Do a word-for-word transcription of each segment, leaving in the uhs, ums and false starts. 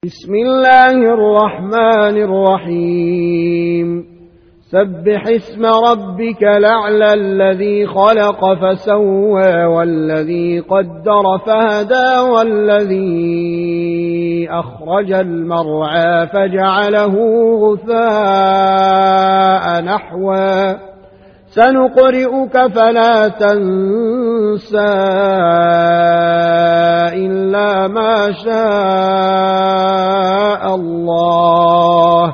بسم الله الرحمن الرحيم سبح اسم ربك الأعلى الذي خلق فسوى والذي قدر فهدى والذي أخرج المرعى فجعله غثاء نحوا سنقرئك فلا تنسى إلا ما شاء الله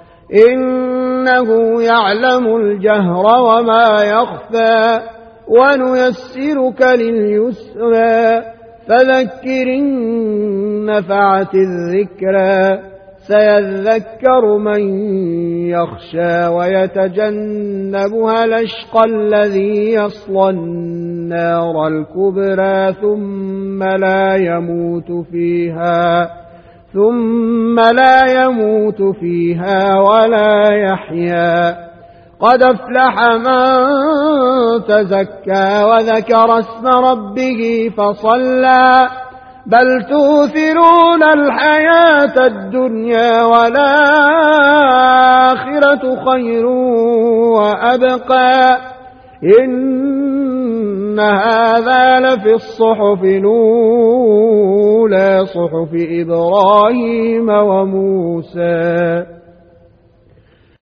إنه يعلم الجهر وما يخفى ونيسرك لليسرى فذكر إن نفعت الذكرى سيذكر من يخشى ويتجنبها الأشقى الذي يصلى النار الكبرى ثم لا يموت فيها ثم لا يموت فيها ولا يحيا قد أفلح من تزكى وذكر اسم ربه فصلى بل تؤثرون الحياة الدنيا والآخرة خير وأبقى إن هذا لفي الصحف الأولى صحف إبراهيم وموسى.